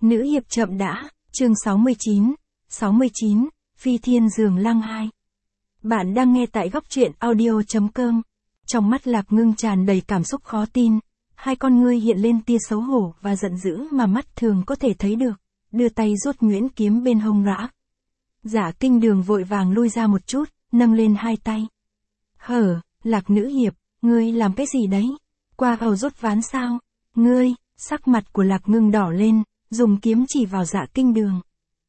Nữ hiệp chậm đã, chương 69, Phi Thiên Giường Lăng 2. Bạn đang nghe tại góc truyện audio.com. Trong mắt Lạc Ngưng tràn đầy cảm xúc khó tin, hai con ngươi hiện lên tia xấu hổ và giận dữ mà mắt thường có thể thấy được, đưa tay rút nhuyễn kiếm bên hông rã. Dạ Kinh Đường vội vàng lui ra một chút, nâng lên hai tay. Lạc nữ hiệp, ngươi làm cái gì đấy? Qua gầu rút ván sao? Ngươi, sắc mặt của Lạc Ngưng đỏ lên, dùng kiếm chỉ vào Dạ Kinh Đường.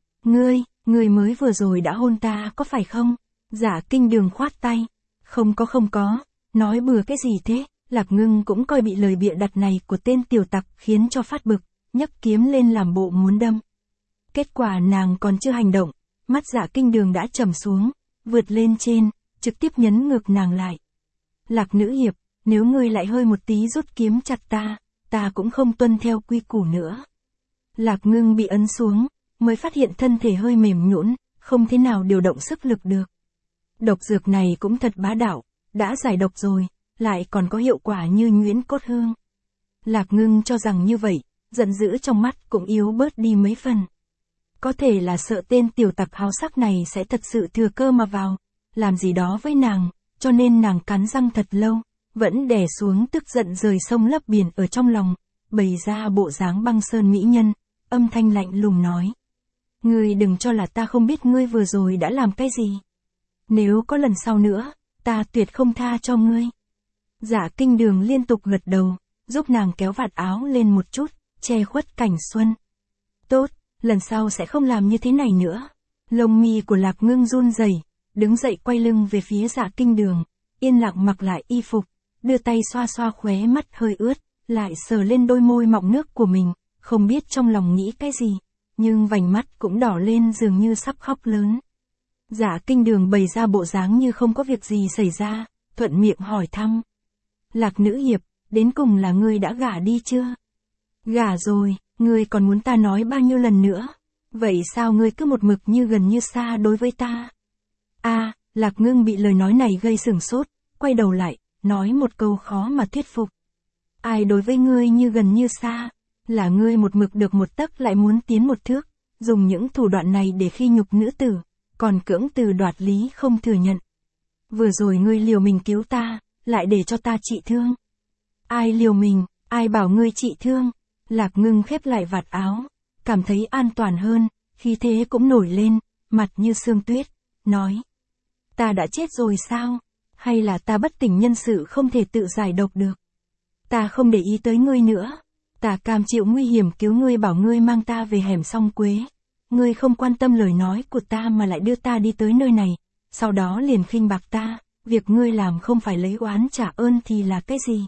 Ngươi mới vừa rồi đã hôn ta có phải không? Dạ Kinh Đường khoát tay. Không có, nói bừa cái gì thế? Lạc Ngưng cũng coi bị lời bịa đặt này của tên tiểu tặc khiến cho phát bực, nhấc kiếm lên làm bộ muốn đâm. Kết quả nàng còn chưa hành động, mắt Dạ Kinh Đường đã trầm xuống, vượt lên trên, trực tiếp nhấn ngược nàng lại. Lạc nữ hiệp, nếu ngươi lại hơi một tí rút kiếm chặt ta cũng không tuân theo quy củ nữa. Lạc Ngưng bị ấn xuống, mới phát hiện thân thể hơi mềm nhũn, không thế nào điều động sức lực được. Độc dược này cũng thật bá đạo, đã giải độc rồi, lại còn có hiệu quả như nhuyễn cốt hương. Lạc Ngưng cho rằng như vậy, giận dữ trong mắt cũng yếu bớt đi mấy phần. Có thể là sợ tên tiểu tặc háo sắc này sẽ thật sự thừa cơ mà vào, làm gì đó với nàng, cho nên nàng cắn răng thật lâu, vẫn đè xuống tức giận rời sông lấp biển ở trong lòng, bày ra bộ dáng băng sơn mỹ nhân, âm thanh lạnh lùng nói. Ngươi đừng cho là ta không biết ngươi vừa rồi đã làm cái gì. Nếu có lần sau nữa, ta tuyệt không tha cho ngươi. Dạ Kinh Đường liên tục gật đầu, giúp nàng kéo vạt áo lên một chút, che khuất cảnh xuân. Tốt, lần sau sẽ không làm như thế này nữa. Lông mi của Lạc Ngưng run rẩy, đứng dậy quay lưng về phía Dạ Kinh Đường, yên lặng mặc lại y phục, đưa tay xoa xoa khóe mắt hơi ướt, lại sờ lên đôi môi mọng nước của mình, không biết trong lòng nghĩ cái gì, nhưng vành mắt cũng đỏ lên dường như sắp khóc lớn. Dạ Kinh Đường bày ra bộ dáng như không có việc gì xảy ra, thuận miệng hỏi thăm. Lạc nữ hiệp, đến cùng là ngươi đã gả đi chưa? Gả rồi, ngươi còn muốn ta nói bao nhiêu lần nữa? Vậy sao ngươi cứ một mực như gần như xa đối với ta? Lạc Ngưng bị lời nói này gây sửng sốt, quay đầu lại, nói một câu khó mà thuyết phục. Ai đối với ngươi như gần như xa? Là ngươi một mực được một tấc lại muốn tiến một thước, dùng những thủ đoạn này để khi nhục nữ tử, còn cưỡng từ đoạt lý không thừa nhận. Vừa rồi ngươi liều mình cứu ta, lại để cho ta trị thương. Ai liều mình, ai bảo ngươi trị thương? Lạc Ngưng khép lại vạt áo, cảm thấy an toàn hơn, khí thế cũng nổi lên, mặt như sương tuyết, nói. Ta đã chết rồi sao? Hay là ta bất tỉnh nhân sự không thể tự giải độc được? Ta không để ý tới ngươi nữa. Ta cam chịu nguy hiểm cứu ngươi, bảo ngươi mang ta về hẻm Song Quế. Ngươi không quan tâm lời nói của ta mà lại đưa ta đi tới nơi này, sau đó liền khinh bạc ta, việc ngươi làm không phải lấy oán trả ơn thì là cái gì?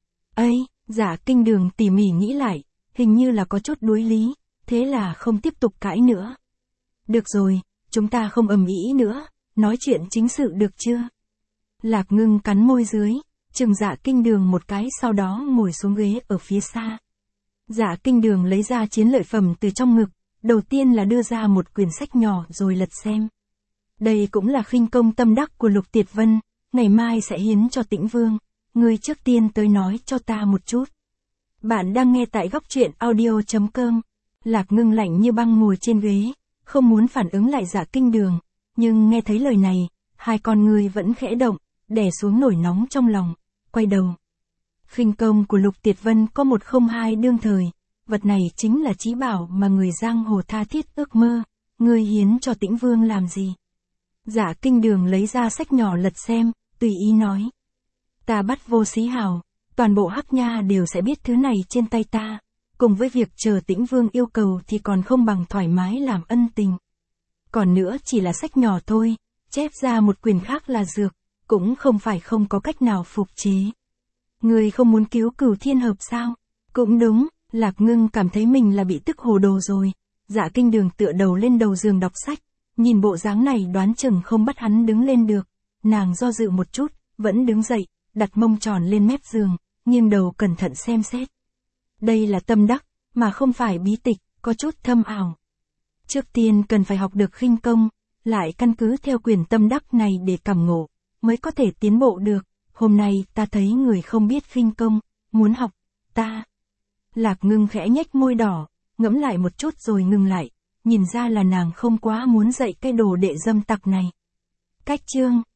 Dạ Kinh Đường tỉ mỉ nghĩ lại, hình như là có chút đối lý, thế là không tiếp tục cãi nữa. Được rồi, chúng ta không ầm ĩ nữa, nói chuyện chính sự được chưa? Lạc Ngưng cắn môi dưới, chừng Dạ Kinh Đường một cái, sau đó ngồi xuống ghế ở phía xa. Dạ Kinh Đường lấy ra chiến lợi phẩm từ trong ngực, đầu tiên là đưa ra một quyển sách nhỏ rồi lật xem. Đây cũng là khinh công tâm đắc của Lục Tiệt Vân, ngày mai sẽ hiến cho Tĩnh Vương, ngươi trước tiên tới nói cho ta một chút. Bạn đang nghe tại góc truyện audio.com. Lạc Ngưng lạnh như băng ngồi trên ghế, không muốn phản ứng lại Dạ Kinh Đường, nhưng nghe thấy lời này, hai con ngươi vẫn khẽ động, đè xuống nổi nóng trong lòng, quay đầu. Khinh công của Lục Tiệt Vân có một không hai đương thời, vật này chính là chí bảo mà người giang hồ tha thiết ước mơ, ngươi hiến cho Tĩnh Vương làm gì? Dạ Kinh Đường lấy ra sách nhỏ lật xem, tùy ý nói. Ta bắt Vô Xí Hào, toàn bộ Hắc Nha đều sẽ biết thứ này trên tay ta, cùng với việc chờ Tĩnh Vương yêu cầu thì còn không bằng thoải mái làm ân tình. Còn nữa chỉ là sách nhỏ thôi, chép ra một quyển khác là dược, cũng không phải không có cách nào phục chế. Ngươi không muốn cứu Cửu Thiên Hợp sao? Cũng đúng, Lạc Ngưng cảm thấy mình là bị tức hồ đồ rồi. Dạ Kinh Đường tựa đầu lên đầu giường đọc sách, nhìn bộ dáng này đoán chừng không bắt hắn đứng lên được. Nàng do dự một chút, vẫn đứng dậy, đặt mông tròn lên mép giường, nghiêng đầu cẩn thận xem xét. Đây là tâm đắc, mà không phải bí tịch, có chút thâm ảo. Trước tiên cần phải học được khinh công, lại căn cứ theo quyển tâm đắc này để cảm ngộ, mới có thể tiến bộ được. Hôm nay ta thấy người không biết khinh công, muốn học, ta. Lạc Ngưng khẽ nhếch môi đỏ, ngẫm lại một chút rồi ngừng lại, nhìn ra là nàng không quá muốn dạy cái đồ đệ dâm tặc này. Cách chương